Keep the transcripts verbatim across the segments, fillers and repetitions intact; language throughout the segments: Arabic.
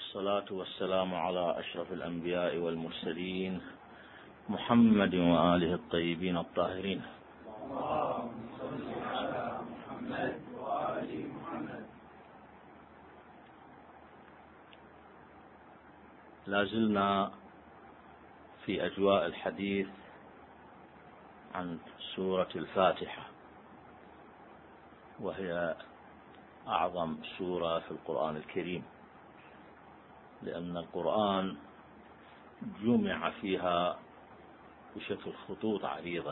والصلاة والسلام على أشرف الأنبياء والمرسلين محمد وآله الطيبين الطاهرين. اللهم صل على محمد وآل محمد. لازلنا في أجواء الحديث عن سورة الفاتحة، وهي أعظم سورة في القرآن الكريم، لأن القرآن جمع فيها بشكل خطوط عريضة،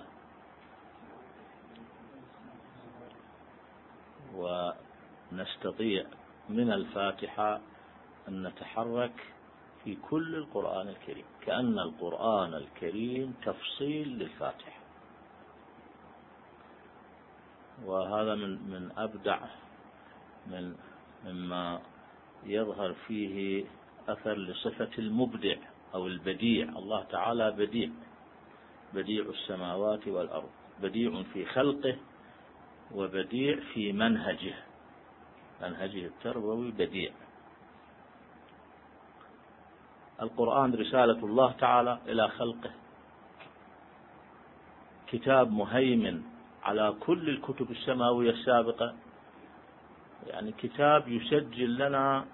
ونستطيع من الفاتحة أن نتحرك في كل القرآن الكريم، كأن القرآن الكريم تفصيل للفاتحة. وهذا من من أبدع من مما يظهر فيه أثر لصفة المبدع أو البديع. الله تعالى بديع، بديع السماوات والأرض، بديع في خلقه وبديع في منهجه، منهجه التربوي بديع. القرآن رسالة الله تعالى إلى خلقه، كتاب مهيمن على كل الكتب السماوية السابقة، يعني كتاب يسجل لنا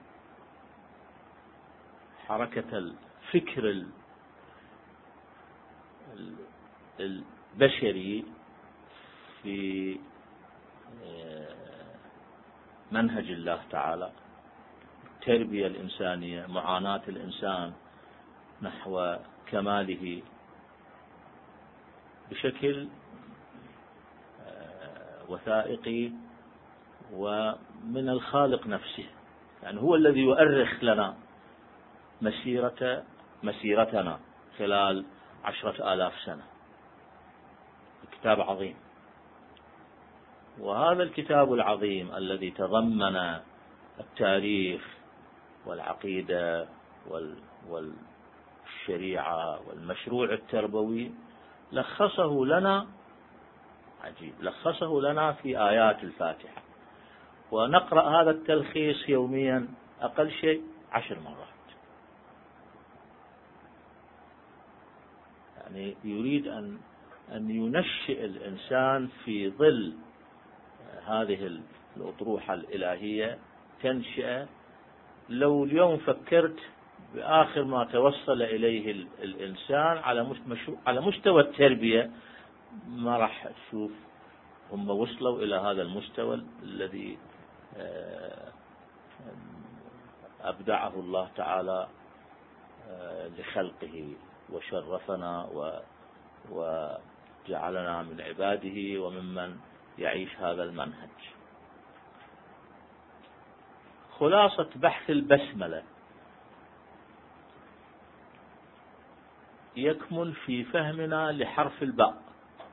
حركة الفكر البشري في منهج الله تعالى، التربية الإنسانية، معاناة الإنسان نحو كماله بشكل وثائقي ومن الخالق نفسه. يعني هو الذي يؤرخ لنا مسيرة مسيرتنا خلال عشرة آلاف سنة. كتاب عظيم، وهذا الكتاب العظيم الذي تضمن التاريخ والعقيدة والشريعة والمشروع التربوي لخصه لنا، عجيب، لخصه لنا في آيات الفاتحة، ونقرأ هذا التلخيص يوميا أقل شيء عشر مرات. يعني يريد أن أن ينشئ الإنسان في ظل هذه الأطروحة الإلهية تنشئ. لو اليوم فكرت بآخر ما توصل إليه الإنسان على على مستوى التربية، ما راح تشوف هم وصلوا إلى هذا المستوى الذي أبدعه الله تعالى لخلقه، وشرفنا وجعلنا من عباده وممن يعيش هذا المنهج. خلاصة بحث البسملة يكمن في فهمنا لحرف الباء.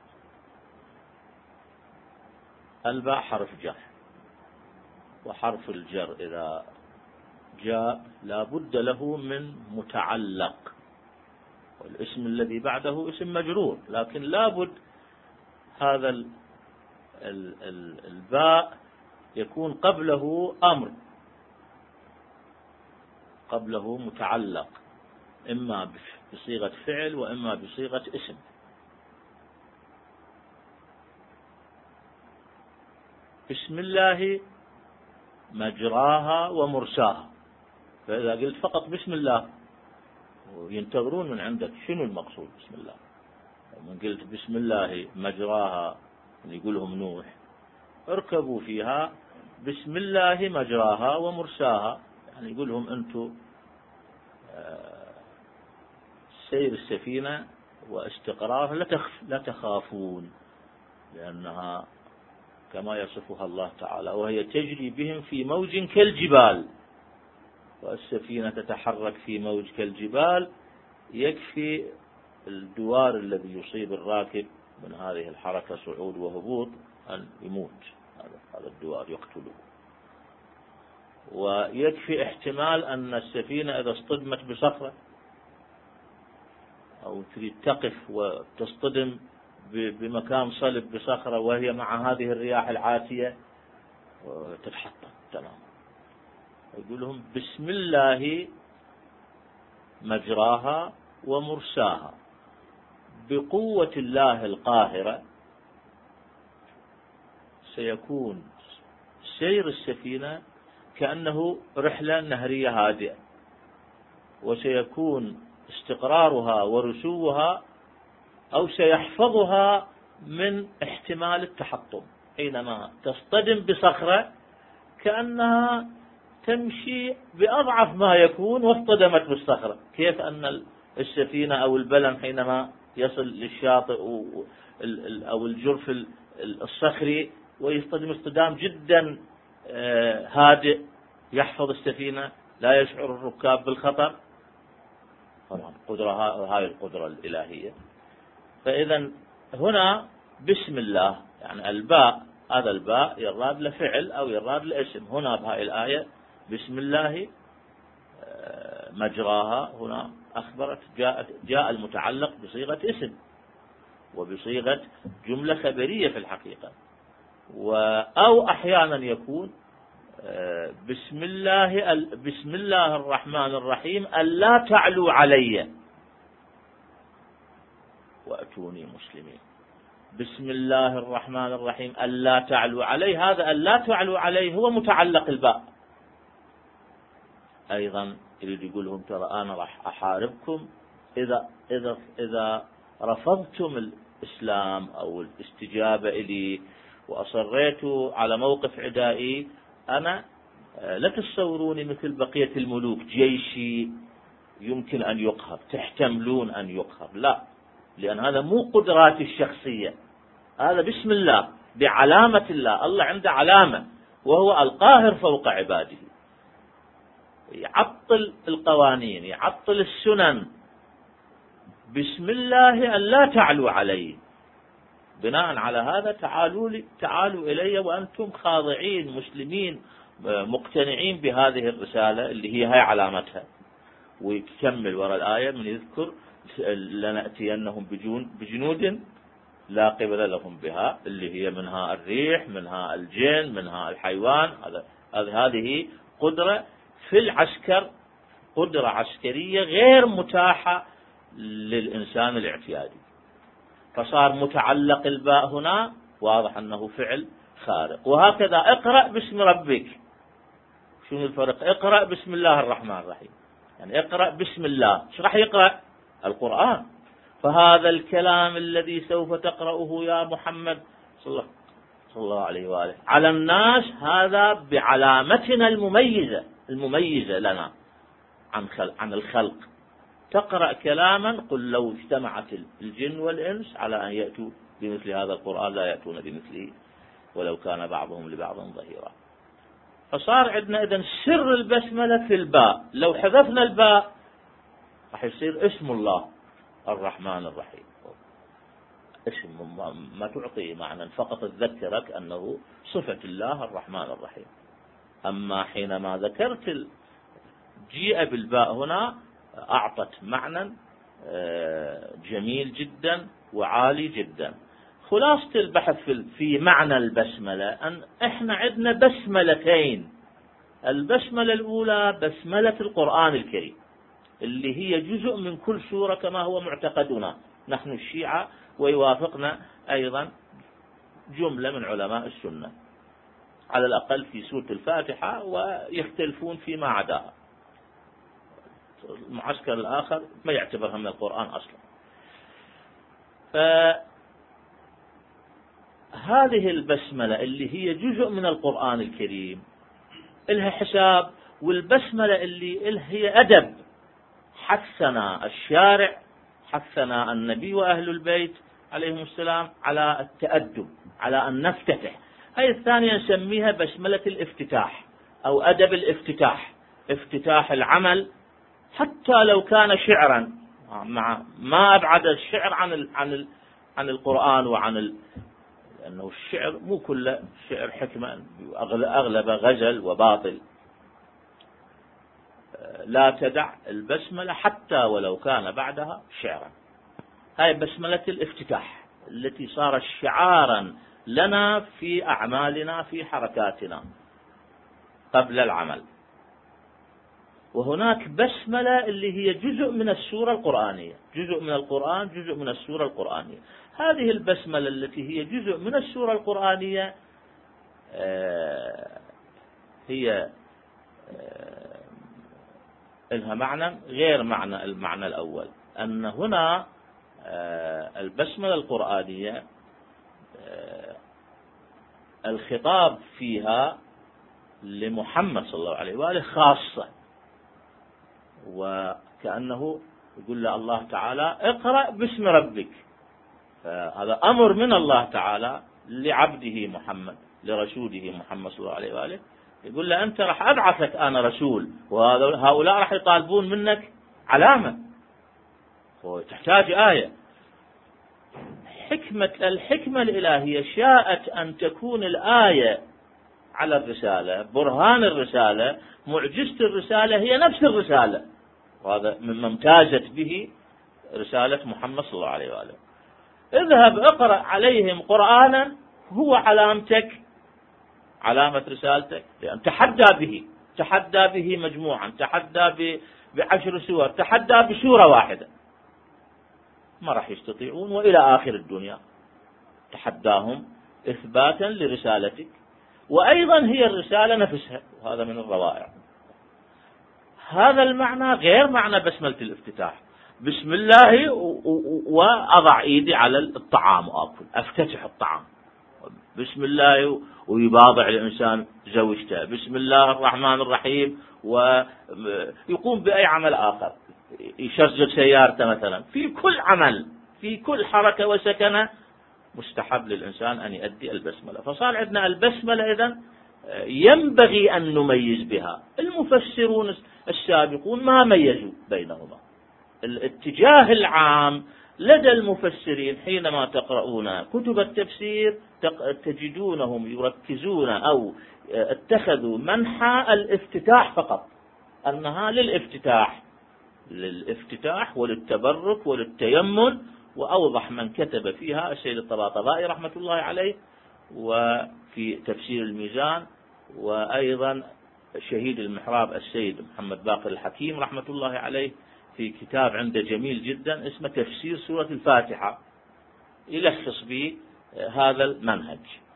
الباء حرف جر، وحرف الجر إذا جاء لا بد له من متعلق، والاسم الذي بعده اسم مجرور، لكن لا بد هذا ال ال ال الباء يكون قبله أمر، قبله متعلق، إما بصيغة فعل وإما بصيغة اسم. بسم الله مجراها ومرساها، فإذا قلت فقط بسم الله وينتظرون من عندك شنو المقصود بسم الله. من قلت بسم الله مجراها، يقولهم نوح اركبوا فيها بسم الله مجراها ومرساها، يعني يقولهم أنتم سير السفينة واستقرارها لا تخافون، لأنها كما يصفها الله تعالى وهي تجري بهم في موج كالجبال، والسفينة تتحرك في موج كالجبال. يكفي الدوار الذي يصيب الراكب من هذه الحركة صعود وهبوط أن يموت، هذا الدوار يقتله. ويكفي احتمال أن السفينة إذا اصطدمت بصخرة أو تريد تقف وتصطدم بمكان صلب بصخرة وهي مع هذه الرياح العاتية تتحطم تماما. يقول لهم بسم الله مجراها ومرساها. بقوة الله القاهرة سيكون سير السفينة كأنه رحلة نهرية هادئة، وسيكون استقرارها ورسوها أو سيحفظها من احتمال التحطم. حينما تصطدم بصخرة كأنها تمشي بأضعف ما يكون واصطدمت بالصخرة. كيف أن السفينة أو البلم حينما يصل للشاطئ أو الجرف الصخري ويصطدم اصطدام جدا هادئ يحفظ السفينة، لا يشعر الركاب بالخطر. طبعا قدرة هاي القدرة الإلهية. فإذا هنا بسم الله، يعني الباء، هذا الباء يراد لفعل أو يراد لاسم. هنا بهاي الآية بسم الله مجراها، هنا أخبرت جاء, جاء المتعلق بصيغة اسم وبصيغة جملة خبرية في الحقيقة. أو أحيانا يكون بسم الله بسم الله الرحمن الرحيم ألا تعلوا علي وأتوني مسلمين. بسم الله الرحمن الرحيم ألا تعلوا علي، هذا ألا تعلوا علي هو متعلق الباء. أيضا يريد يقول لهم ترى أنا راح أحاربكم إذا إذا إذا رفضتم الإسلام أو الاستجابة إلي وأصريتوا على موقف عدائي، أنا لا تتصوروني مثل بقية الملوك جيشي يمكن أن يقهر، تحتملون أن يقهر. لا، لأن هذا مو قدراتي الشخصية، هذا بسم الله بعلامة الله. الله عنده علامة وهو القاهر فوق عباده، يعطل القوانين، يعطل السنن. بسم الله أن لا تعلوا علي. بناء على هذا تعالوا لي تعالوا إلي وأنتم خاضعين مسلمين مقتنعين بهذه الرسالة اللي هي هاي علامتها. ويكمل وراء الآية من يذكر لنأتينهم بجنود لا قبل لهم بها، اللي هي منها الريح، منها الجن، منها الحيوان. هذه قدرة في العسكر، قدرة عسكرية غير متاحة للإنسان الاعتيادي. فصار متعلق الباء هنا واضح أنه فعل خارق. وهكذا اقرأ باسم ربك. شنو الفرق؟ اقرأ بسم الله الرحمن الرحيم، يعني اقرأ بسم الله. ايش راح يقرأ؟ القرآن. فهذا الكلام الذي سوف تقرأه يا محمد صلى الله عليه وآله على الناس، هذا بعلامتنا المميزة المميزة لنا عن عن الخلق. تقرأ كلاما قل لو اجتمعت الجن والإنس على أن يأتوا بمثل هذا القرآن لا يأتون بمثله ولو كان بعضهم لبعض ظهيرا. فصار عندنا إذن سر البسملة في الباء. لو حذفنا الباء راح يصير اسم الله الرحمن الرحيم، اسم ما تعطي معنى، فقط تذكرك أنه صفة الله الرحمن الرحيم. أما حينما ذكرت جيء بالباء هنا أعطت معنى جميل جدا وعالي جدا. خلاصة البحث في معنى البسملة أن إحنا عندنا بسملتين. البسملة الأولى بسملة القرآن الكريم اللي هي جزء من كل سورة كما هو معتقدنا نحن الشيعة، ويوافقنا أيضا جملة من علماء السنة على الأقل في سورة الفاتحة، ويختلفون فيما عداها. المعسكر الآخر ما يعتبرها من القرآن أصلا. فهذه البسملة اللي هي جزء من القرآن الكريم إلها حساب، والبسملة اللي هي أدب حثنا الشارع، حثنا النبي وأهل البيت عليهم السلام على التأدب، على أن نفتتح. هذه الثانية نسميها بسملة الافتتاح أو أدب الافتتاح، افتتاح العمل حتى لو كان شعرا، مع ما أبعد الشعر عن ال عن ال عن القرآن وعن ال... لأنه الشعر مو كله شعر حكمة، أغلب غزل وباطل. لا تدع البسملة حتى ولو كان بعدها شعرا. هاي بسملة الافتتاح التي صارت شعارا لنا في أعمالنا في حركاتنا قبل العمل. وهناك بسملة اللي هي جزء من السورة القرآنية، جزء من القرآن، جزء من السورة القرآنية. هذه البسملة التي هي جزء من السورة القرآنية هي لها معنى غير معنى المعنى الأول، أن هنا البسملة القرآنية الخطاب فيها لمحمد صلى الله عليه وآله خاصة، وكأنه يقول له الله تعالى اقرأ باسم ربك، فهذا أمر من الله تعالى لعبده محمد، لرسوله محمد صلى الله عليه وآله، يقول له أنت راح أبعثك أنا رسول، وهؤلاء راح يطالبون منك علامة، وتحتاج آية. حكمة الحكمة الإلهية شاءت أن تكون الآية على الرسالة، برهان الرسالة، معجزة الرسالة هي نفس الرسالة، وهذا مما امتازت به رسالة محمد صلى الله عليه وآله. اذهب اقرأ عليهم قرآنا هو علامتك، علامة رسالتك، لأن تحدى به، تحدى به مجموعا، تحدى بعشر سور، تحدى بسورة واحدة، ما راح يستطيعون، وإلى آخر الدنيا تحداهم إثباتا لرسالتك، وأيضا هي الرسالة نفسها، وهذا من الروائع. هذا المعنى غير معنى بسملة الافتتاح، بسم الله وأضع إيدي على الطعام وأكل، أفتتح الطعام، بسم الله ويباضع الإنسان زوجته، بسم الله الرحمن الرحيم، ويقوم بأي عمل آخر، يشغل سيارته مثلا. في كل عمل، في كل حركة وسكنة مستحب للإنسان أن يؤدي البسملة. فصار عندنا البسملة إذن ينبغي أن نميز بها. المفسرون السابقون ما ميزوا بينهما. الاتجاه العام لدى المفسرين حينما تقرؤون كتب التفسير تجدونهم يركزون أو اتخذوا منحى الافتتاح فقط، أنها للافتتاح، للافتتاح وللتبرك وللتيمن. وأوضح من كتب فيها السيد الطباطبائي رحمة الله عليه، وفي تفسير الميزان، وأيضا شهيد المحراب السيد محمد باقر الحكيم رحمة الله عليه في كتاب عنده جميل جدا اسمه تفسير سورة الفاتحة، يلخص به هذا المنهج.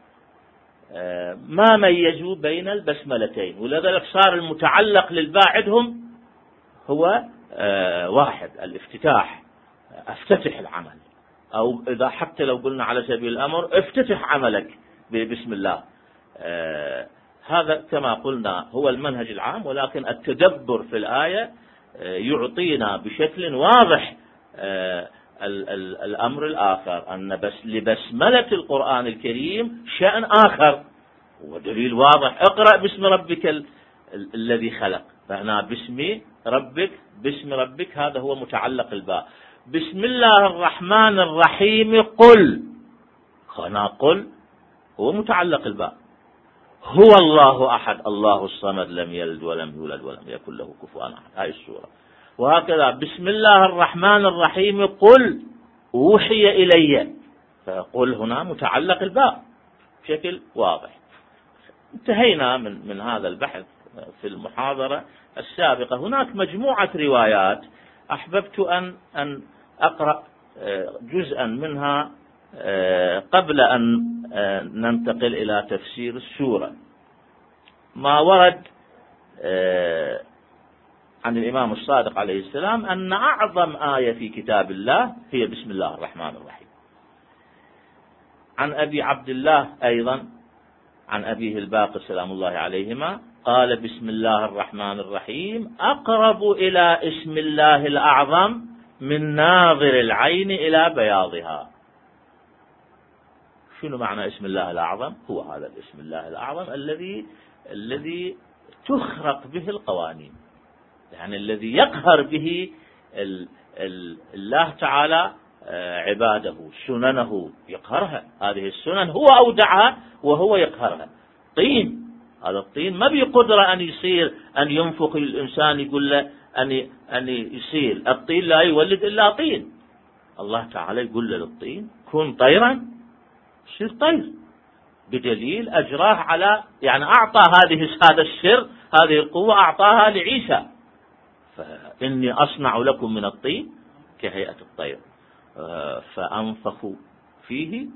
ما ميزوا بين البسملتين، ولذلك صار المتعلق للباء عندهم هو واحد، الافتتاح، افتتح العمل، أو إذا حتى لو قلنا على سبيل الأمر افتتح عملك بسم الله. هذا كما قلنا هو المنهج العام، ولكن التدبر في الآية يعطينا بشكل واضح الأمر الآخر، أن بس لبسملة القرآن الكريم شأن آخر، ودليل واضح، اقرأ باسم ربك الذي خلق، فهنا باسم ربك، باسم ربك هذا هو متعلق الباء. بسم الله الرحمن الرحيم قل، هنا قل هو متعلق الباء. هو الله أحد الله الصمد لم يلد ولم يولد ولم يكن له كفوا أحد، هاي السورة. وهكذا بسم الله الرحمن الرحيم قل أوحي إلي، فقل هنا متعلق الباء بشكل واضح. انتهينا من من هذا البحث في المحاضرة السابقة. هناك مجموعة روايات أحببت أن أن أقرأ جزءا منها قبل أن ننتقل إلى تفسير السورة. ما ورد عن الإمام الصادق عليه السلام أن أعظم آية في كتاب الله هي بسم الله الرحمن الرحيم. عن أبي عبد الله أيضا عن أبيه الباقر سلام الله عليهما قال بسم الله الرحمن الرحيم أقرب إلى اسم الله الأعظم من ناظر العين إلى بياضها. شنو معنى اسم الله الأعظم؟ هو هذا الاسم الله الأعظم الذي الذي تخرق به القوانين، يعني الذي يقهر به ال ال الله تعالى عباده، سننه يقهرها. هذه السنن هو أودعها وهو يقهرها. طين، هذا الطين ما بقدرة أن يصير أن ينفخ الإنسان يقول له أن أن يصير. الطين لا يولد إلا طين. الله تعالى يقول له للطين كن طيرا، يصير طير، بدليل أجراه على، يعني أعطى هذه هذا السر، هذه القوة أعطاها لعيسى فإني أصنع لكم من الطين كهيئة الطير فأنفخوا فيه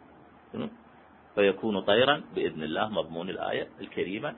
فيكون طيرا بإذن الله، مضمون الآية الكريمة.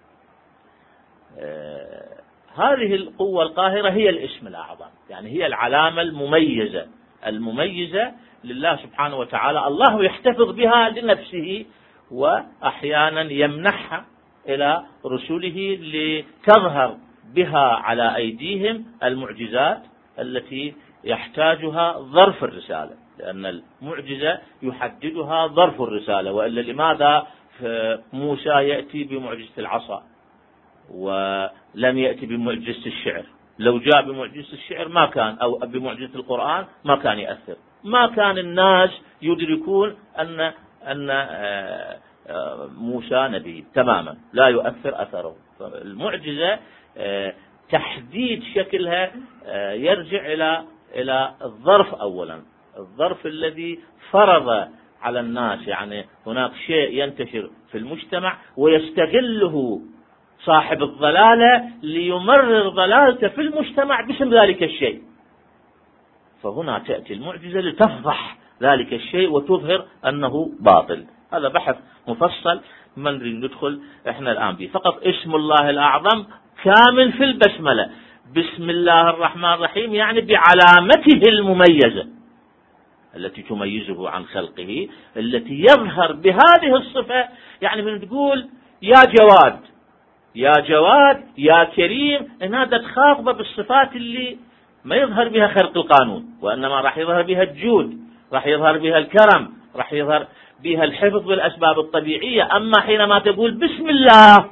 هذه القوة القاهرة هي الاسم الأعظم، يعني هي العلامة المميزة المميزة لله سبحانه وتعالى. الله يحتفظ بها لنفسه وأحيانا يمنحها إلى رسله لتظهر بها على أيديهم المعجزات التي يحتاجها ظرف الرسالة، لأن المعجزة يحددها ظرف الرسالة. وإلا لماذا موسى يأتي بمعجزة العصا ولم يأتي بمعجزة الشعر؟ لو جاء بمعجزة الشعر ما كان، أو بمعجزة القرآن ما كان يأثر، ما كان الناس يدركون أن أن موسى نبي تماما، لا يؤثر أثره. فالمعجزة تحديد شكلها يرجع إلى إلى الظرف أولا، الظرف الذي فرض على الناس، يعني هناك شيء ينتشر في المجتمع ويستغله صاحب الضلالة ليمرر ضلالته في المجتمع باسم ذلك الشيء، فهنا تأتي المعجزة لتفضح ذلك الشيء وتظهر أنه باطل. هذا بحث مفصل ما نريد ندخل احنا الآن به، فقط اسم الله الأعظم كامل في البسملة، بسم الله الرحمن الرحيم، يعني بعلامته المميزة التي تميزه عن خلقه، التي يظهر بهذه الصفة. يعني من تقول يا جواد يا جواد يا كريم، إن هذا تخاطبه بالصفات اللي ما يظهر بها خرق القانون، وإنما راح يظهر بها الجود، راح يظهر بها الكرم، راح يظهر بها الحفظ بالأسباب الطبيعية. أما حينما تقول بسم الله،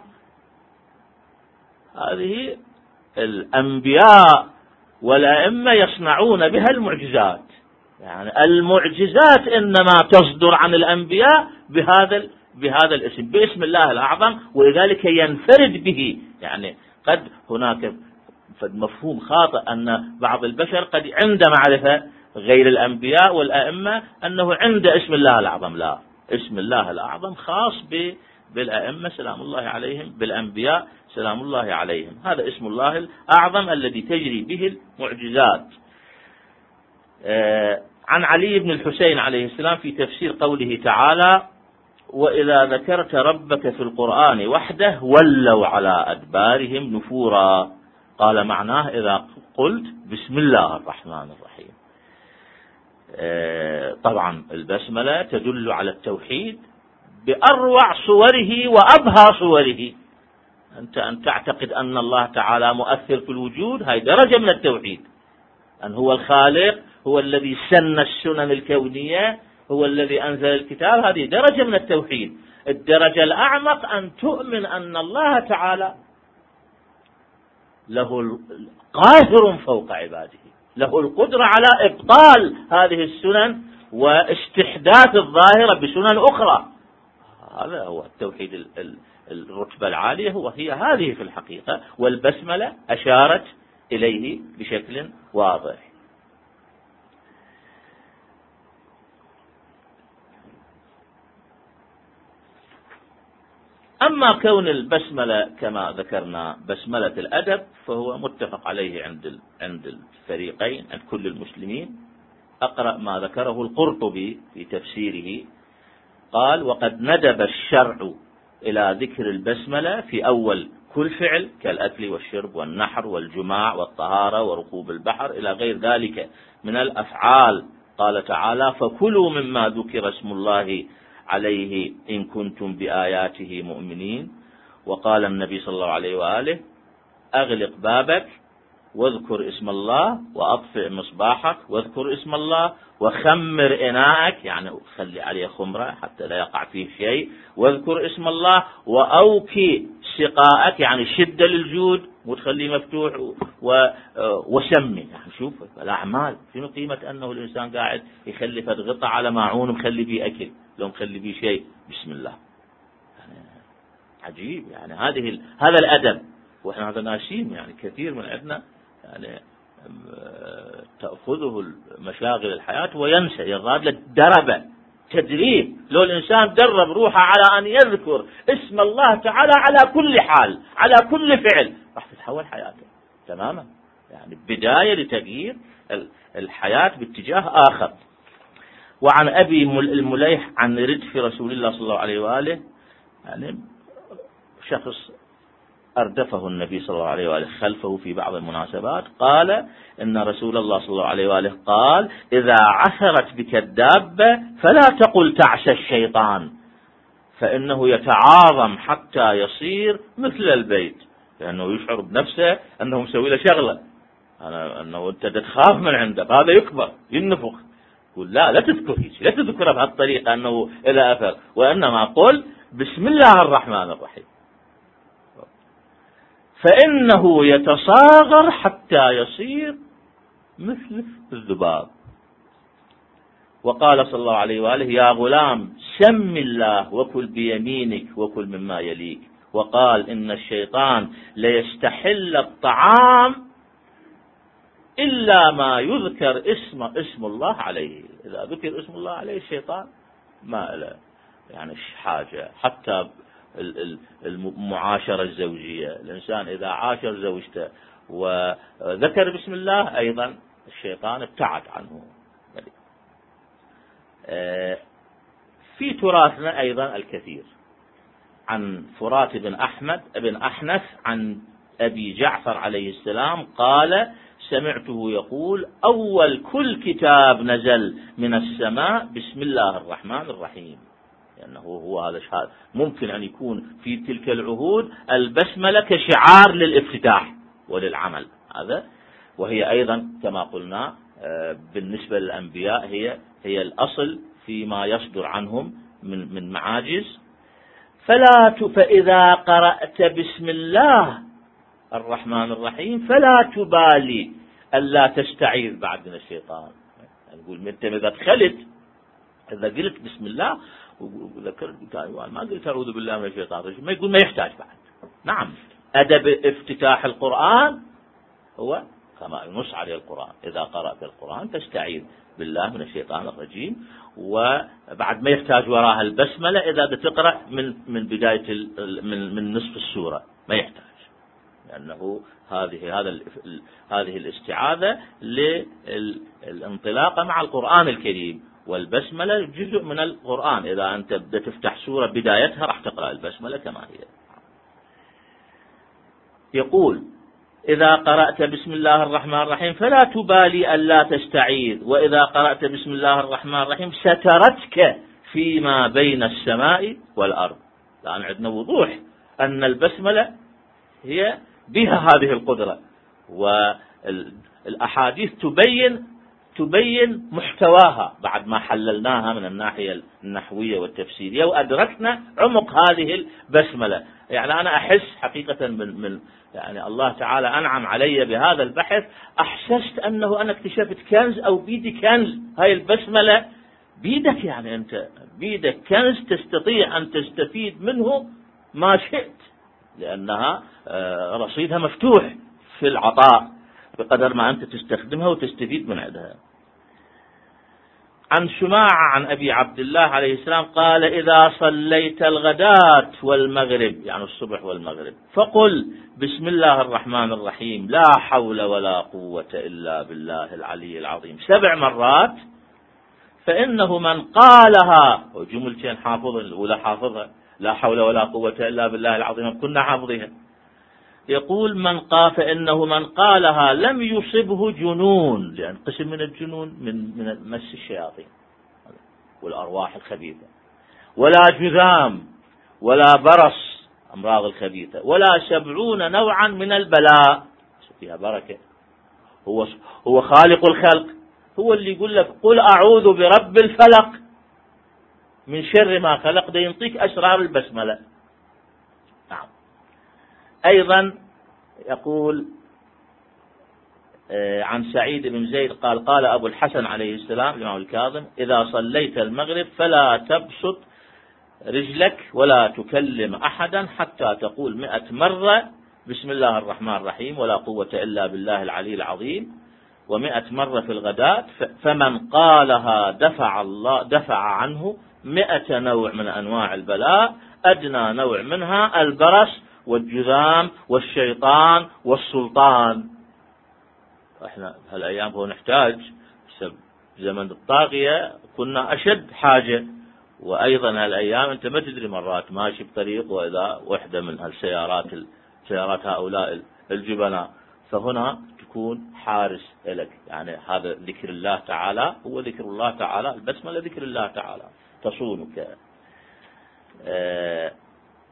هذه الأنبياء والأئمة يصنعون بها المعجزات، يعني المعجزات إنما تصدر عن الأنبياء بهذا بهذا الاسم، باسم الله الأعظم، ولذلك ينفرد به. يعني قد هناك مفهوم خاطئ أن بعض البشر قد عند معرفة غير الأنبياء والأئمة أنه عند اسم الله الأعظم، لا، اسم الله الأعظم خاص بالأئمة سلام الله عليهم، بالأنبياء سلام الله عليهم. هذا اسم الله الأعظم الذي تجري به المعجزات. آه عن علي بن الحسين عليه السلام في تفسير قوله تعالى: وإذا ذكرت ربك في القرآن وحده ولوا على أدبارهم نفورا، قال معناه إذا قلت بسم الله الرحمن الرحيم. آه طبعا البسملة تدل على التوحيد بأروع صوره وأبهى صوره. أنت أن تعتقد أن الله تعالى مؤثر في الوجود، هاي درجة من التوحيد. أن هو الخالق، هو الذي سن السنن الكونية، هو الذي أنزل الكتاب، هذه درجة من التوحيد. الدرجة الأعمق أن تؤمن أن الله تعالى له قاهر فوق عباده، له القدرة على إبطال هذه السنن واستحداث الظاهرة بسنن أخرى. هذا هو التوحيد الرتبة العالية، هو هي هذه في الحقيقة، والبسملة أشارت إليه بشكل واضح. أما كون البسملة كما ذكرنا بسملة الأدب فهو متفق عليه عند عند الفريقين، عند كل المسلمين. أقرأ ما ذكره القرطبي في تفسيره، قال: وقد ندب الشرع إلى ذكر البسملة في أول كل فعل كالأكل والشرب والنحر والجماع والطهارة وركوب البحر إلى غير ذلك من الأفعال. قال تعالى: فكلوا مما ذكر اسم الله عليه إن كنتم بآياته مؤمنين. وقال النبي صلى الله عليه وآله: أغلق بابك واذكر اسم الله، وأطفئ مصباحك واذكر اسم الله، وخمر إناءك، يعني خلي عليه خمرة حتى لا يقع فيه شيء، واذكر اسم الله، وأوكي سقاءك، يعني شدة للجود وتخليه مفتوح، وسمي. يعني شوف الأعمال، شنو قيمة أنه الإنسان قاعد يخلي فد غطاء على معون مخلي بيه أكل، لو مخلي بيه شيء بسم الله. يعني عجيب، يعني هذه هذا الأدب، وإحنا هذا ناسين، يعني كثير من عندنا يعني تأخذه مشاغل الحياة وينسى، يظهر له دربة تدريب. لو الإنسان درب روحه على أن يذكر اسم الله تعالى على كل حال، على كل فعل، راح تتحول حياته تماما. يعني بداية لتغيير الحياة باتجاه آخر. وعن أبي المليح عن ردف رسول الله صلى الله عليه وآله، يعني شخص أردفه النبي صلى الله عليه وآله خلفه في بعض المناسبات، قال إن رسول الله صلى الله عليه وآله قال: إذا عثرت بك الدابة فلا تقل تعسى الشيطان، فإنه يتعاظم حتى يصير مثل البيت، لأنه يشعر بنفسه أنه مسوي له شغلة، أنا أنه أنت تخاف من عنده، هذا يكبر ينفخ. قل لا لا تذكر لا تذكر بهالطريقة أنه إلى أثر، وإنما قل بسم الله الرحمن الرحيم، فإنه يتصاغر حتى يصير مثل الذباب. وقال صلى الله عليه وآله: يا غلام سم الله وكل بيمينك وكل مما يليك. وقال: إن الشيطان ليستحل الطعام إلا ما يذكر اسم اسم الله عليه. إذا ذكر اسم الله عليه الشيطان ما له يعني حاجة. حتى المعاشرة الزوجية، الإنسان إذا عاشر زوجته وذكر بسم الله أيضا الشيطان ابتعد عنه. في تراثنا أيضا الكثير عن فرات بن أحمد بن أحنف عن أبي جعفر عليه السلام قال: سمعته يقول: أول كل كتاب نزل من السماء بسم الله الرحمن الرحيم. لأنه هو هذا ممكن أن يكون في تلك العهود البسملة كشعار للافتتاح وللعمل هذا، وهي أيضا كما قلنا بالنسبة للأنبياء هي هي الأصل فيما يصدر عنهم من من معاجز. فلا فإذا قرأت بسم الله الرحمن الرحيم فلا تبالي ألا تستعيذ بعد من الشيطان. نقول أنت إذا دخلت إذا قلت بسم الله وذكرت ما قلت أعوذ بالله من الشيطان الرجيم، ما يقول ما يحتاج بعد. نعم، أدب افتتاح القرآن هو كما ينص عليه القرآن: إذا قرأت القرآن تستعيذ بالله من الشيطان الرجيم. وبعد ما يحتاج وراها البسملة إذا بتقرأ من من بداية من من نصف السورة ما يحتاج، لأنه هذه هذا هذه الاستعاذة للانطلاق مع القرآن الكريم، والبسملة جزء من القرآن. إذا أنت بدأت تفتح سورة بدايتها راح تقرأ البسملة كما هي. يقول: إذا قرأت بسم الله الرحمن الرحيم فلا تبالي ألا تستعيذ، وإذا قرأت بسم الله الرحمن الرحيم سترتك فيما بين السماء والأرض. لأن عندنا وضوح أن البسملة هي بها هذه القدرة، والأحاديث تبين تبين محتواها بعد ما حللناها من الناحية النحوية والتفسيرية وأدركنا عمق هذه البسملة. يعني أنا أحس حقيقة من من يعني الله تعالى أنعم علي بهذا البحث، أحسست أنه أنا اكتشفت كنز أو بيدي كنز. هاي البسملة بيدك، يعني أنت بيدك كنز تستطيع أن تستفيد منه ما شئت، لأنها رصيدها مفتوح في العطاء بقدر ما أنت تستخدمها وتستفيد من عندها. عن شماعة عن أبي عبد الله عليه السلام قال: إذا صليت الغداة والمغرب، يعني الصبح والمغرب، فقل بسم الله الرحمن الرحيم لا حول ولا قوة إلا بالله العلي العظيم سبع مرات، فإنه من قالها، وجملتين حافظها، الأولى حافظها لا حول ولا قوة إلا بالله العظيم كنا حافظها، يقول من قال فإنه من قالها لم يصبه جنون، لأن قسم من الجنون من من مس الشياطين والأرواح الخبيثة، ولا جذام ولا برص أمراض الخبيثة، ولا سبعون نوعا من البلاء فيها بركة. هو هو خالق الخلق، هو اللي يقول لك قل أعوذ برب الفلق من شر ما خلق، ده ينطيك أسرار البسملة. نعم. أيضا يقول عن سعيد بن زيد قال: قال أبو الحسن عليه السلام الإمام الكاظم: إذا صليت المغرب فلا تبسط رجلك ولا تكلم أحدا حتى تقول مئة مرة بسم الله الرحمن الرحيم ولا قوة إلا بالله العلي العظيم، ومئة مرة في الغداء، فمن قالها دفع الله دفع عنه مئة نوع من أنواع البلاء، أدنى نوع منها البرص والجذام والشيطان والسلطان. احنا هالأيام هو نحتاج بسبب زمن الطاغية كنا أشد حاجة، وأيضا هالأيام أنت ما تدري مرات ماشي بطريق وإذا وحدة من هالسيارات سيارات هؤلاء الجبناء، فهنا تكون حارس لك. يعني هذا ذكر الله تعالى، هو ذكر الله تعالى، البسملة ذكر الله تعالى تصونك. آه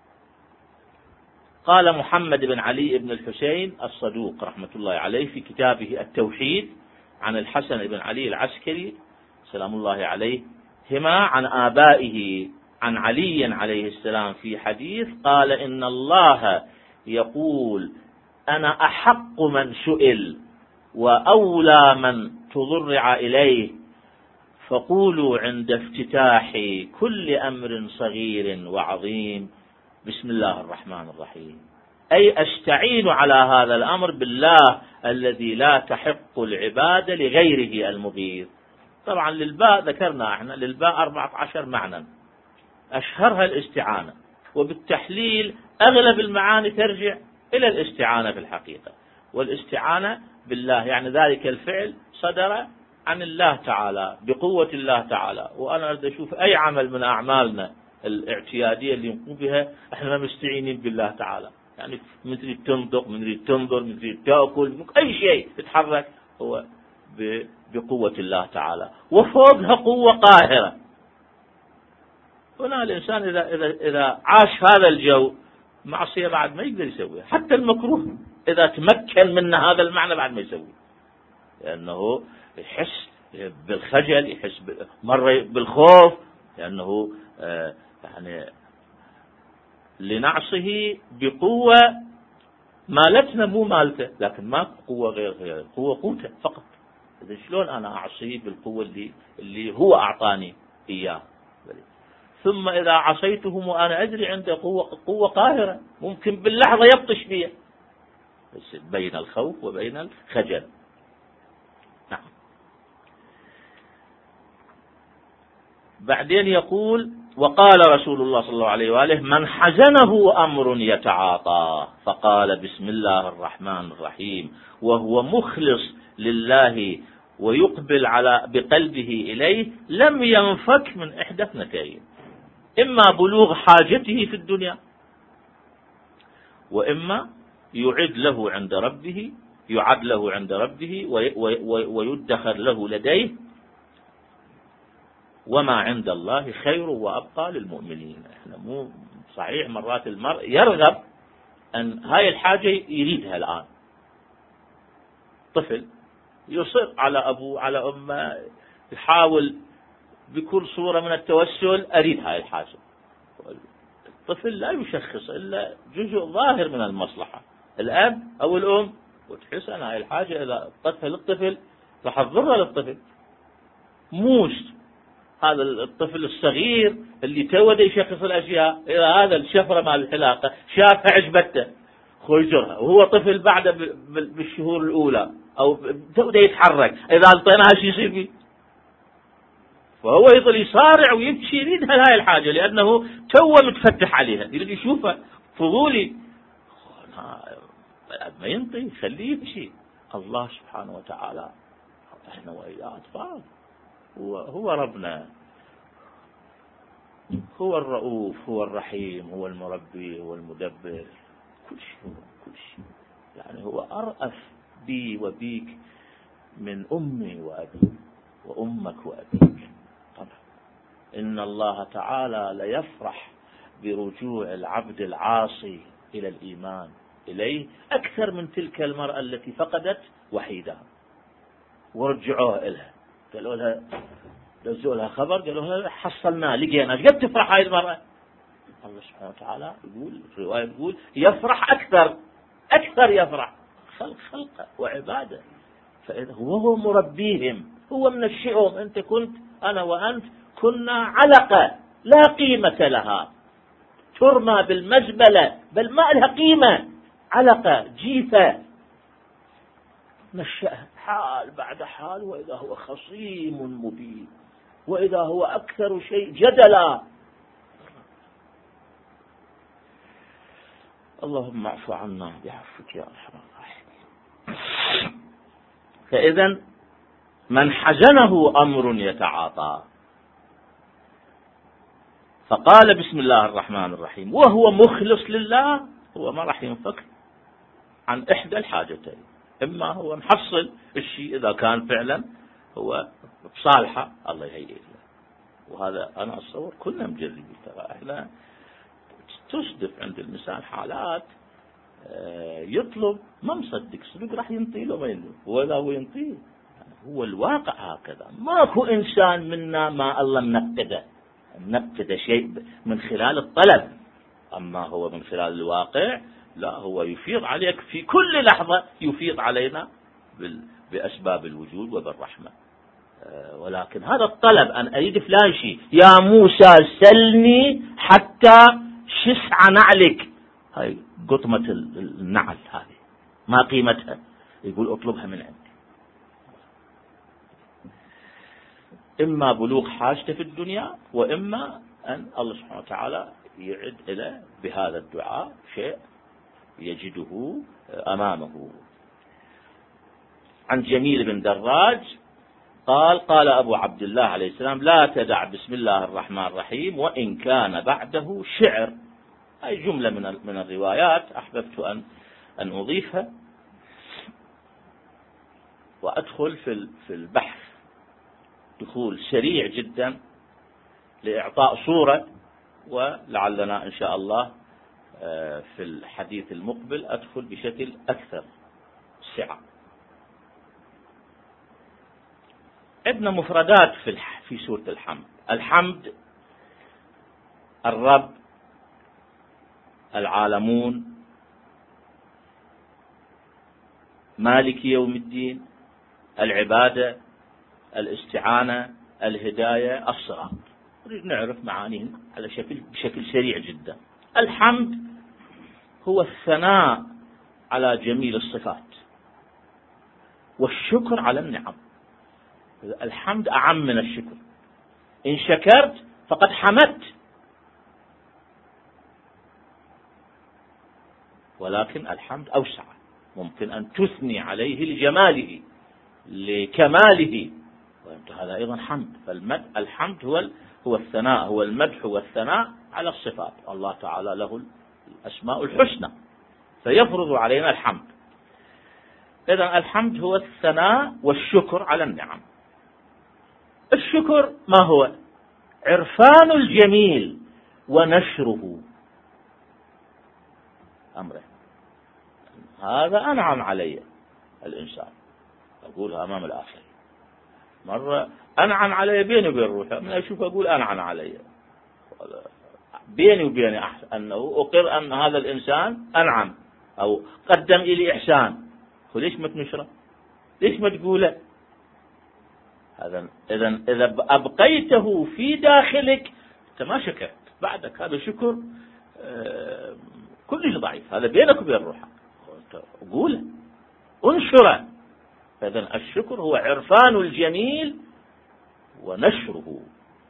قال محمد بن علي بن الحسين الصدوق رحمة الله عليه في كتابه التوحيد عن الحسن بن علي العسكري سلام الله عليه هما عن آبائه عن علي عليه السلام في حديث قال إن الله يقول أنا أحق من سئل وأولى من تضرع إليه، فقولوا عند افتتاح كل أمر صغير وعظيم بسم الله الرحمن الرحيم، أي أستعين على هذا الأمر بالله الذي لا تحق العبادة لغيره المغيث. طبعا للباء ذكرنا احنا للباء أربعة عشر معنى، أشهرها الاستعانة، وبالتحليل أغلب المعاني ترجع إلى الاستعانة في الحقيقة. والاستعانة بالله يعني ذلك الفعل صدر عن الله تعالى بقوة الله تعالى. وأنا أريد أشوف أي عمل من أعمالنا الاعتيادية اللي نقوم بها احنا ما مستعينين بالله تعالى، يعني من تريد تنطق، من تريد تنظر، من تريد تأكل، أي شيء تتحرك هو بقوة الله تعالى، وفوقها قوة قاهرة. هنا الإنسان إذا, إذا, إذا عاش هذا الجو معصية بعد ما يقدر يسويها، حتى المكروه إذا تمكن من هذا المعنى بعد ما يسويه، لأنه يحس بالخجل، يحس مرة بالخوف، لأنه آه يعني لنعصه بقوة مالتنا مو مالته، لكن ما قوة غير غير قوة قوته فقط. إذا شلون أنا أعصيه بالقوة اللي اللي هو أعطاني إياه؟ ثم إذا عصيتهم وأنا أدري عنده قوة قوة قاهرة ممكن باللحظة يبطش بي، بس بين الخوف وبين الخجل. نعم. بعدين يقول وقال رسول الله صلى الله عليه وآله من حزنه أمر يتعاطى فقال بسم الله الرحمن الرحيم وهو مخلص لله ويقبل على بقلبه إليه لم ينفك من إحدى اثنتين، إما بلوغ حاجته في الدنيا، وإما يعد له عند ربه يعد له عند ربه ويدخر له لديه، وما عند الله خير وأبقى للمؤمنين. احنا مو صحيح مرات المرء يرغب أن هاي الحاجة يريدها الآن، طفل يصر على أبوه على أمه يحاول بكل صورة من التوسل أريد هاي الحاجة. الطفل لا يشخص إلا جزء ظاهر من المصلحة، الأب أو الأم، وتحس أن هاي الحاجة إذا طفل الطفل راح تضر للطفل. موش هذا الطفل الصغير اللي توده يشخص الأشياء، إذا هذا الشفرة مع الحلاقة شافها عجبته خيجرها، وهو طفل بعد بالشهور الأولى أو توده يتحرك، إذا أعطيناها شيء يصير فيه، فهو يظل يصارع ويبكي يريد هاي الحاجة لأنه تو متفتح عليها، يريد يشوفها فضولي. ما ينطي خليه يبكي. الله سبحانه وتعالى احنا وإياه أطفال، هو هو ربنا، هو الرؤوف، هو الرحيم، هو المربي، هو المدبر، كل شيء هو كل شيء. يعني هو أرأف بي وبيك من أمي وأبي وأمك وأبيك. طبعا إن الله تعالى ليفرح برجوع العبد العاصي إلى الإيمان إليه أكثر من تلك المرأة التي فقدت وحيدها ورجعوها إلها، قالوا لها دزوا لها خبر قالوا لها حصلنا لقينا. قد تفرح هاي المرأة؟ الله سبحانه وتعالى يقول في رواية يقول يفرح أكثر أكثر يفرح خلق خلقه وعباده. فإذا هو هو مربيهم، هو منشئهم. أنت كنت أنا وأنت كنا علقة لا قيمة لها ترمى بالمزبلة، بل ما لها قيمة، علقة جيفة نشأها حال بعد حال، وإذا هو خصيم مبين، وإذا هو أكثر شيء جدلا. اللهم اعف عنا بعفوك يا أرحم الراحمين. فإذا من حزنه أمر يتعاطى فقال بسم الله الرحمن الرحيم وهو مخلص لله، هو ما راح ينفك عن إحدى الحاجتين، إما هو محصل الشيء إذا كان فعلا هو بصالحة الله يهيئ له. وهذا أنا أتصور كلنا مجربين، ترى إحنا تصدف عند الإنسان حالات يطلب ما مصدق صدق راح ينطي له ما ينطي ولا هو ينطيه. هو الواقع هكذا، ماكو إنسان منا ما الله منقده منقده شيء من خلال الطلب، أما هو من خلال الواقع لا، هو يفيض عليك في كل لحظة، يفيض علينا بأسباب الوجود وبالرحمة. ولكن هذا الطلب أن أريد فلان شيء، يا موسى سلني حتى شسع نعلك، هاي قطمة النعل هذه ما قيمتها، يقول اطلبها من عندي. إما بلوغ حاجته في الدنيا، وإما أن الله سبحانه وتعالى يعد إليه بهذا الدعاء شيء يجده أمامه. عن جميل بن دراج قال قال أبو عبد الله عليه السلام لا تدع بسم الله الرحمن الرحيم وإن كان بعده شعر. هاي جملة من من الروايات أحببت أن أن أضيفها وأدخل في في البحث دخول سريع جدا لإعطاء صورة، ولعلنا إن شاء الله في الحديث المقبل أدخل بشكل أكثر سعة. عندنا مفردات في في سورة الحمد. الحمد الرب، العالمون، مالك يوم الدين، العبادة، الاستعانة، الهداية، الصراط. نريد نعرف معانيهم على شكل بشكل سريع جدا. الحمد هو الثناء على جميل الصفات والشكر على النعم. الحمد أعم من الشكر، إن شكرت فقد حمدت، ولكن الحمد أوسع، ممكن أن تثني عليه لجماله لكماله، هذا أيضا حمد. فالمد الحمد هو هو الثناء، هو المدح والثناء على الصفات. الله تعالى له الأسماء الحسنى فيفرض علينا الحمد. إذن الحمد هو الثناء والشكر على النعم. الشكر ما هو؟ عرفان الجميل ونشره أمره. هذا أنعم علي الإنسان، أقولها أمام الآخرين. مرة أنعم علي بيني وبين روحي، من أشوف أقول أنعم علي بيني وبيني أحسن أنه أقر أن هذا الإنسان أنعم أو قدم إلي إحسان. ليش ما تنشره؟ ليش ما تقوله؟ هذا إذا إذا أبقيته في داخلك أنت ما شكرت بعدك، هذا شكر آه كلش ضعيف، هذا بينك وبين روحك. قوله انشره. إذن الشكر هو عرفان الجميل ونشره.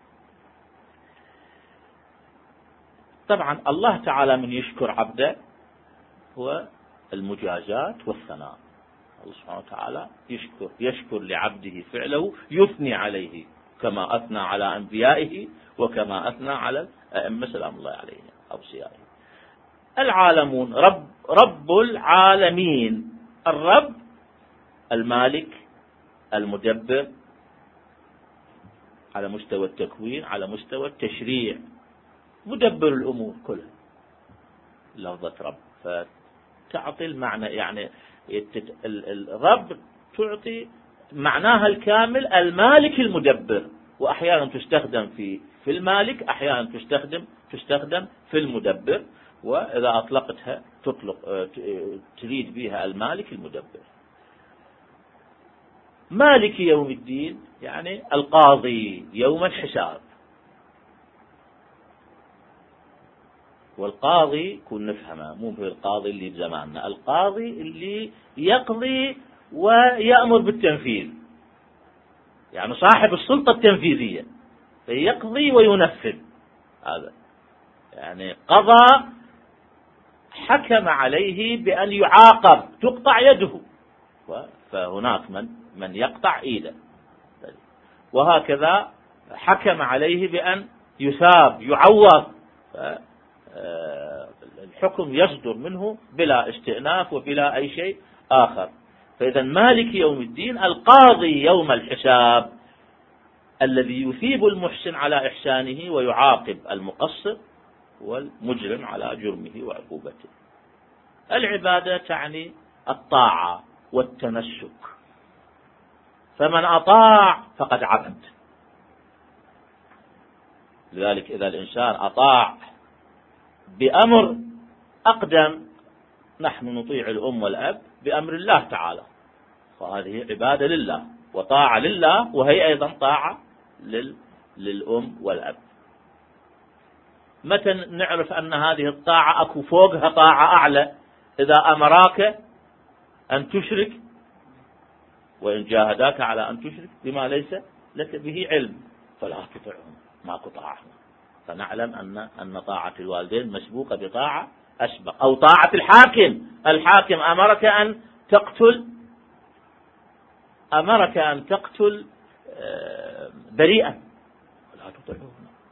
طبعا الله تعالى من يشكر عبده هو المجازات والثناء. الله سبحانه وتعالى يشكر يشكر لعبده فعله، يثني عليه كما أثنى على أنبيائه وكما أثنى على الأئمة سلام الله عليهم أو سيائهم. العالمون رب رب العالمين، الرب المالك المدبر على مستوى التكوين، على مستوى التشريع، مدبر الأمور كلها. لفظة رب فتعطي المعنى، يعني الرب تعطي معناها الكامل المالك المدبر، وأحيانا تستخدم في في المالك، أحيانا تستخدم تستخدم في المدبر، وإذا أطلقتها تطلق تريد بها المالك المدبر. مالك يوم الدين يعني القاضي يوم الحساب. والقاضي كن نفهمه، مو هو القاضي اللي بزماننا، القاضي اللي يقضي ويأمر بالتنفيذ، يعني صاحب السلطة التنفيذية فيقضي وينفذ. هذا يعني قضى، حكم عليه بأن يعاقب، تقطع يده، فهناك من من يقطع إيده، وهكذا حكم عليه بأن يثاب يعوض، الحكم يصدر منه بلا استئناف وبلا أي شيء آخر. فإذا مالك يوم الدين القاضي يوم الحساب الذي يثيب المحسن على إحسانه ويعاقب المقصر والمجرم على جرمه وعقوبته. العبادة تعني الطاعة والتنسك، فمن أطاع فقد عبد. لذلك إذا الإنسان أطاع بأمر أقدم، نحن نطيع الأم والأب بأمر الله تعالى، فهذه عبادة لله وطاعة لله، وهي أيضا طاعة لل... للأم والأب. متى نعرف أن هذه الطاعة أكو فوقها طاعة أعلى؟ إذا أمراك أن تشرك، وإن جاهداك على أن تشرك بما ليس لك به علم فلا تطعهم، ماكو طاعة. فنعلم أن أن طاعة الوالدين مسبوقة بطاعة أسبق، أو طاعة الحاكم. الحاكم أمرك أن تقتل أمرك أن تقتل بريئا فلا تطعهم.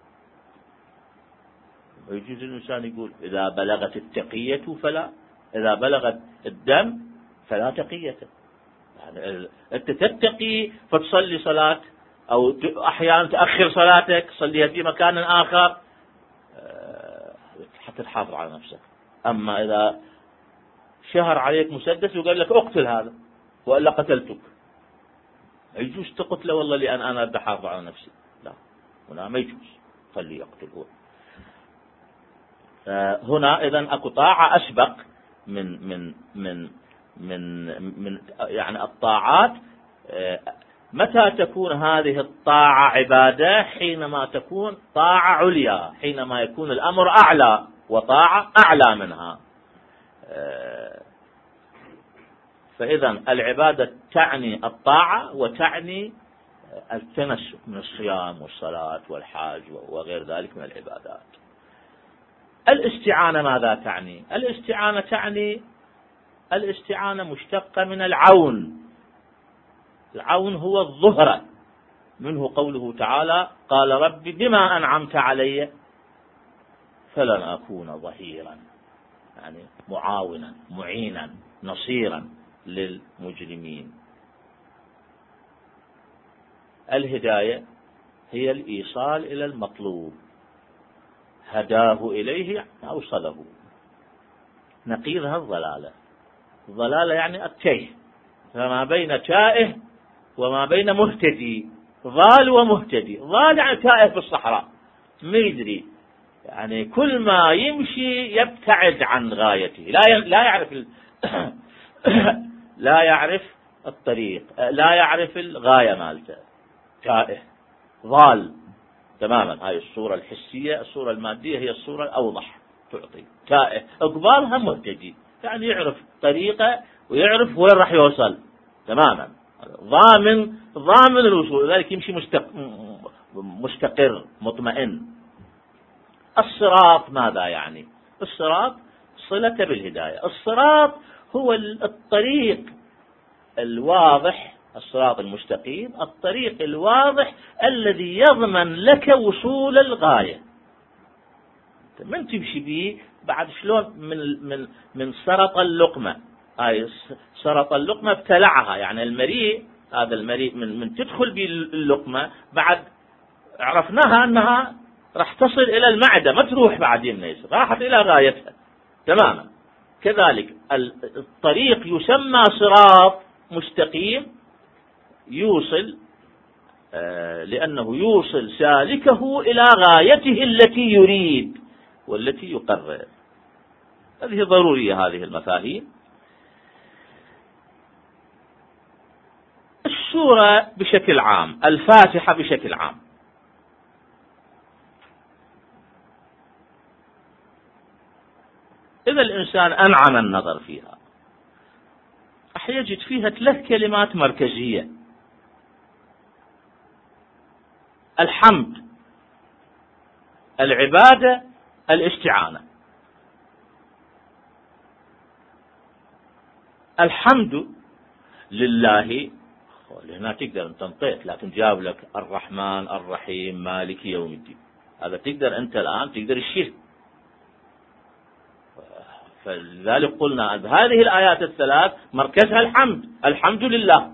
ويجوز الإنسان يقول إذا بلغت التقية فلا، إذا بلغت الدم فلا تقية. يعني أنت تتقي فتصلي صلاة، أو أحيانا تأخر صلاتك تصليها في مكان آخر حتى تحافظ على نفسك. أما إذا شهر عليك مسدس وقال لك اقتل هذا وإلا قتلتك، يجوز تقتله والله لأن أنا بدي أحافظ على نفسي؟ لا، هنا ما يجوز، خليه يقتل هو. هنا إذن أكو طاعة أسبق من من من من من يعني الطاعات. متى تكون هذه الطاعة عبادة؟ حينما تكون طاعة عليا، حينما يكون الأمر أعلى وطاعة أعلى منها. فإذا العبادة تعني الطاعة وتعني التنسك من الصيام والصلاة والحاج وغير ذلك من العبادات. الاستعانة ماذا تعني؟ الاستعانة تعني الاستعانة مشتقة من العون. العون هو الظهر، منه قوله تعالى قال رب بما أنعمت علي فلن أكون ظهيرا، يعني معاونا معينا نصيرا للمجرمين. الهداية هي الإيصال إلى المطلوب، هداه إليه أوصله. نقيضها الضلالة. الضلالة يعني التيه، فما بين تائه وما بين مهتدي. ضال ومهتدي، ضال يعني تائه في الصحراء ما يدري، يعني كل ما يمشي يبتعد عن غايته، لا لا يعرف ال... لا يعرف الطريق، لا يعرف الغاية مالته، تائه ضال تماما. هاي الصورة الحسية. الصورة المادية هي الصورة الأوضح، تعطي تائه. أقبالها مهتدي، يعني يعرف طريقة ويعرف وين راح يوصل تماما، ضامن ضامن الوصول، لذلك يمشي مستق... مستقر مطمئن. الصراط ماذا يعني؟ الصراط صلة بالهداية. الصراط هو الطريق الواضح، الصراط المستقيم، الطريق الواضح الذي يضمن لك وصول الغاية. من تمشي به بعد شلون من من من سرط اللقمة. هاي سرط اللقمة ابتلعها، يعني المريء، هذا المريء من من تدخل باللقمة بعد عرفناها أنها راح تصل إلى المعدة، ما تروح بعد يمنا يسار، راحت إلى غايتها تماما. كذلك الطريق يسمى صراط مستقيم، يوصل آه لأنه يوصل سالكه إلى غايته التي يريد والتي يقرر. هذه ضرورية هذه المفاهيم. السورة بشكل عام، الفاتحة بشكل عام، إذا الإنسان أنعم النظر فيها راح يجد فيها ثلاث كلمات مركزية: الحمد، العبادة، الاستعانة. الحمد لله، هنا تقدر أنت انطيت، لكن جاب لك الرحمن الرحيم مالك يوم الدين، هذا تقدر أنت الآن تقدر تشيل. فلذلك قلنا أن هذه الآيات الثلاث مركزها الحمد، الحمد لله.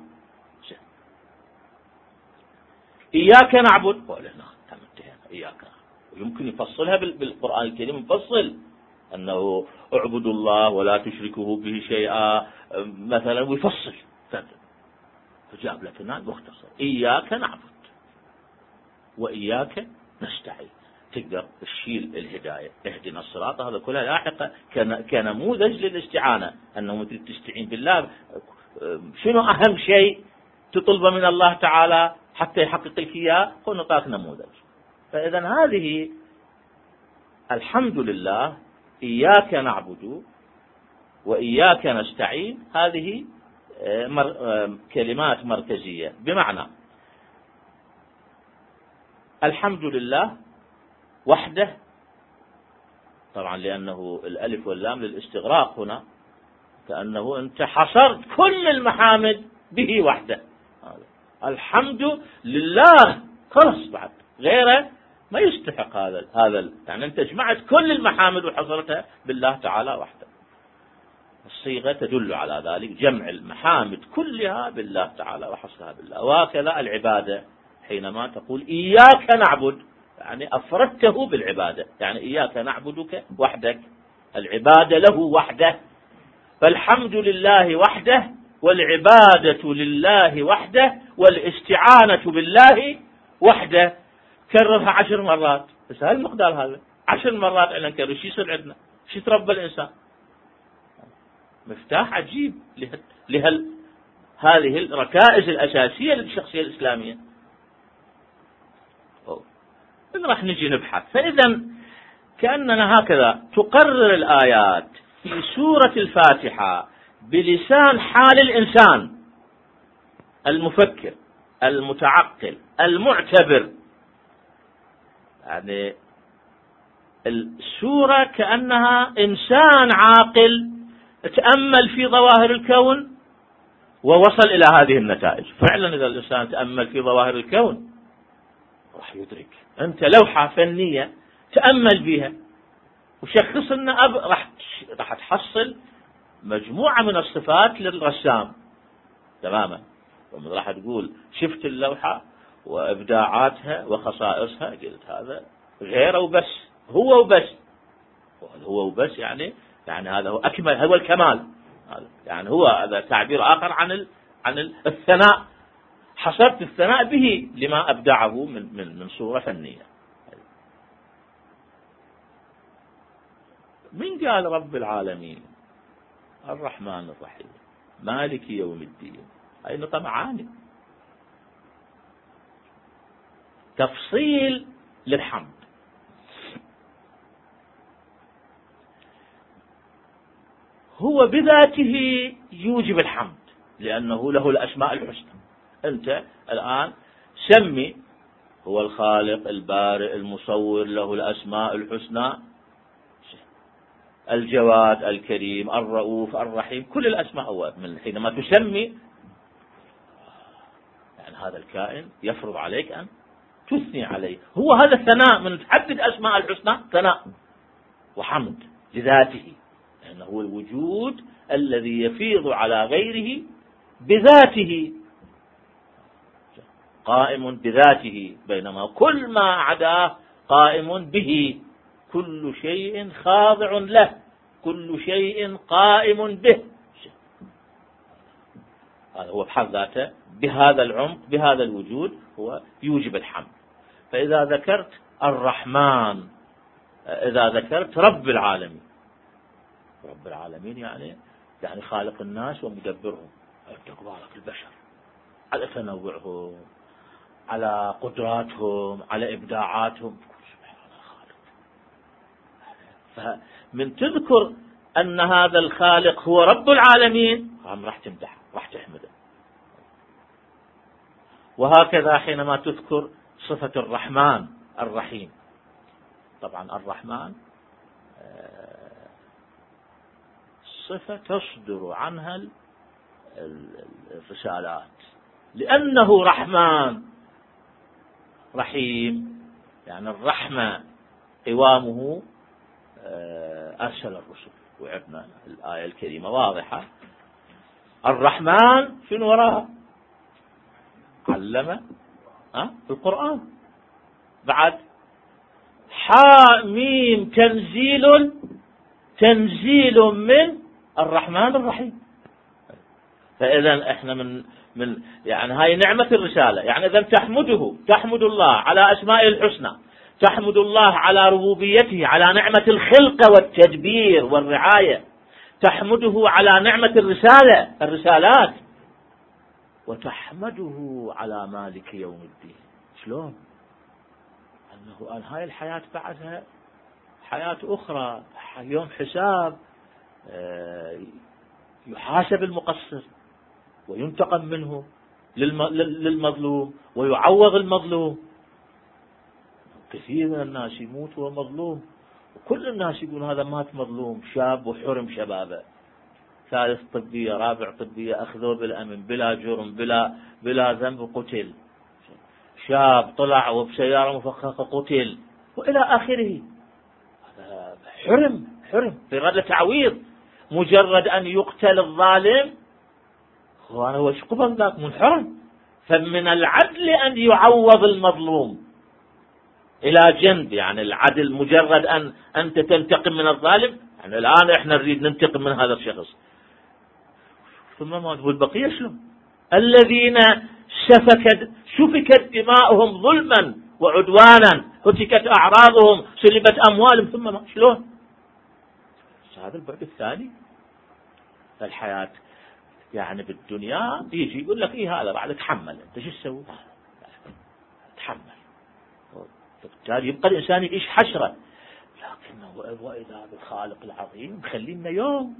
إياك نعبد، قلنا إياك نعبد، يمكن يفصلها بالقرآن الكريم، مفصل أنه اعبدوا الله ولا تشركوا به شيئا مثلا، ويفصل، فجاب لك هنا مختصر إياك نعبد وإياك نستعين. تقدر تشيل الهداية، اهدنا الصراط، هذا كلها لاحقة كنموذج للاستعانة، أنه مثل تستعين بالله. شنو أهم شيء تطلبه من الله تعالى حتى يحقق لك إياه؟ هو نطاق نموذج. فإذا هذه الحمد لله، إياك نعبد وإياك نستعين، هذه مر... كلمات مركزية، بمعنى الحمد لله وحده، طبعا لأنه الألف واللام للاستغراق هنا، كأنه أنت حصرت كل المحامد به وحده. الحمد لله، خلص، بعد غيره ما يستحق هذا هذا يعني أنت جمعت كل المحامد وحصرتها بالله تعالى وحده. الصيغة تدل على ذلك، جمع المحامد كلها بالله تعالى وحصرها بالله. وهكذا العبادة، حينما تقول إياك نعبد يعني أفردته بالعبادة، يعني إياك نعبدك وحدك، العبادة له وحده، فالحمد لله وحده، والعبادة لله وحده، والاستعانة بالله وحده. كررها عشر مرات، بس هالمقدار هذا عشر مرات احنا نكرر، شو يصير عندنا؟ شو يتربى الإنسان؟ مفتاح عجيب لهال هذه الركائز الأساسية للشخصية الإسلامية. راح نجي نبحث. فإذا كأننا هكذا تقرر الآيات في سورة الفاتحة بلسان حال الإنسان المفكر المتعقل المعتبر. يعني السورة كأنها إنسان عاقل تأمل في ظواهر الكون ووصل إلى هذه النتائج. فعلا إذا الإنسان تأمل في ظواهر الكون راح يدرك. أنت لوحة فنية تأمل بها وشخص لنا أب، راح راح تحصل مجموعة من الصفات للرسام تماما. راح تقول شفت اللوحة وإبداعاتها وخصائصها، قلت هذا غيره وبس، هو وبس، هو وبس يعني يعني هذا هو أكمل، هو الكمال، يعني هو هذا تعبير آخر عن ال عن الثناء. حصرت الثناء به لما أبدعه من من من صورة فنية. من قال رب العالمين الرحمن الرحيم مالك يوم الدين؟ هاي نقطة معاني، تفصيل للحمد. هو بذاته يوجب الحمد لأنه له الأسماء الحسنى. أنت الآن سمي، هو الخالق البارئ المصور، له الأسماء الحسنى، الجواد الكريم الرؤوف الرحيم، كل الأسماء هو. من حينما تسمي يعني هذا الكائن يفرض عليك أن تثني عليه. هو هذا الثناء، من تحدد أسماء الحسنى ثناء وحمد لذاته، لأنه هو الوجود الذي يفيض على غيره بذاته، قائم بذاته، بينما كل ما عداه قائم به. كل شيء خاضع له، كل شيء قائم به. هذا هو بحد ذاته بهذا العمق بهذا الوجود هو يوجب الحمد. فإذا ذكرت الرحمن، إذا ذكرت رب العالمين، رب العالمين يعني يعني خالق الناس ومدبرهم، تبارك البشر على تنوعهم، على قدراتهم، على إبداعاتهم، فمن تذكر أن هذا الخالق هو رب العالمين راح تمدح، راح تحمده. وهكذا حينما تذكر صفة الرحمن الرحيم، طبعا الرحمن صفة تصدر عنها الرسالات، لأنه رحمن رحيم، يعني الرحمة قوامه أرسل الرسل. وعرفنا الآية الكريمة واضحة. الرحمن شنو وراها؟ علم أه؟ القرآن. بعد حاميم تنزيل تنزيل من الرحمن الرحيم. فإذا احنا من من يعني هاي نعمة الرسالة. يعني إذا تحمده تحمد الله على أسمائه الحسنى، تحمد الله على ربوبيته، على نعمة الخلق والتدبير والرعاية، تحمده على نعمة الرسالة الرسالات، وتحمده على مالك يوم الدين. شلون؟ أنه أن هاي الحياة بعدها حياة أخرى، يوم حساب يحاسب المقصر وينتقم منه للمظلوم ويعوض المظلوم. كثير من الناس يموت وهو مظلوم، وكل الناس يقول هذا مات مظلوم، شاب وحرم شبابه، ثالث طبية رابع طبية أخذوه بالأمن بلا جرم بلا بلا ذنب قتل، شاب طلع وبسيارة مفخخة قتل، وإلى آخره. هذا حرم حرم في غير تعويض. مجرد أن يقتل الظالم هو وش قبل ذاك من حرم. فمن العدل أن يعوض المظلوم إلى جنب. يعني العدل مجرد أن أنت تنتقم من الظالم، يعني الآن إحنا نريد ننتقم من هذا الشخص، ثم ما تقول بقية شلون؟ الذين سفكت سفكت دماؤهم ظلما وعدوانا، هتكت أعراضهم، سلبت أموالهم، ثم ما شلون؟ هذا البعد الثاني. فالحياة يعني بالدنيا يجي يقول لك إيه هذا بعد تحمل، أنت شو تسوي؟ تحمل. فبالتالي يبقى الإنسان يعيش حشرة. لكنه وإذا بالخالق العظيم خلينا يوم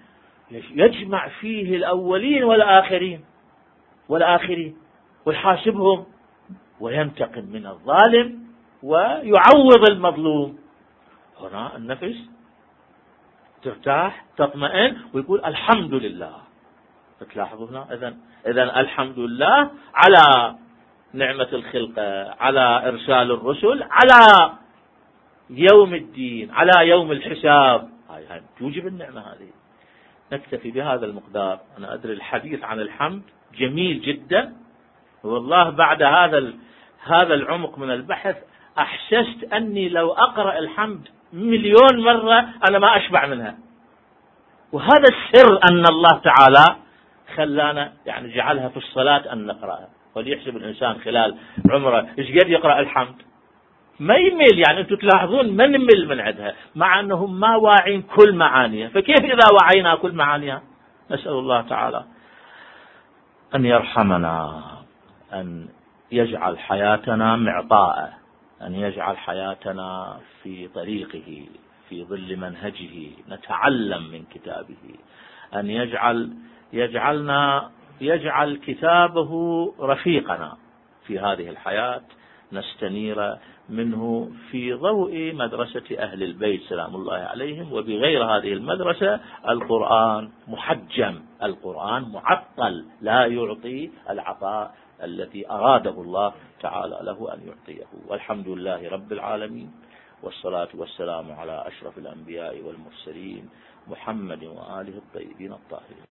يجمع فيه الأولين والآخرين والآخرين ويحاسبهم وينتقم من الظالم ويعوض المظلوم. هنا النفس ترتاح تطمئن ويقول الحمد لله. فتلاحظوا هنا إذن إذن الحمد لله على نعمة الخلقة، على إرسال الرسل، على يوم الدين، على يوم الحساب. هاي هاي توجب النعمة هذه. نكتفي بهذا المقدار. أنا أدري الحديث عن الحمد جميل جدا، والله بعد هذا هذا العمق من البحث أحسست أني لو أقرأ الحمد مليون مرة أنا ما أشبع منها. وهذا السر أن الله تعالى خلانا يعني جعلها في الصلاة أن نقرأها. وليحسب الإنسان خلال عمره إيش قد يقرأ الحمد، ما يمل. يعني أنتم تلاحظون ما نمل من عندها، مع أنهم ما واعين كل معانيها. فكيف إذا وعينا كل معانيها؟ نسأل الله تعالى أن يرحمنا، أن يجعل حياتنا معطاءة، أن يجعل حياتنا في طريقه، في ظل منهجه، نتعلم من كتابه، أن يجعل يجعلنا يجعل كتابه رفيقنا في هذه الحياة، نستنير منه في ضوء مدرسة أهل البيت سلام الله عليهم. وبغير هذه المدرسة القرآن محجم، القرآن معطل، لا يعطي العطاء الذي أراده الله تعالى له أن يعطيه. والحمد لله رب العالمين، والصلاة والسلام على أشرف الأنبياء والمرسلين محمد وآله الطيبين الطاهرين.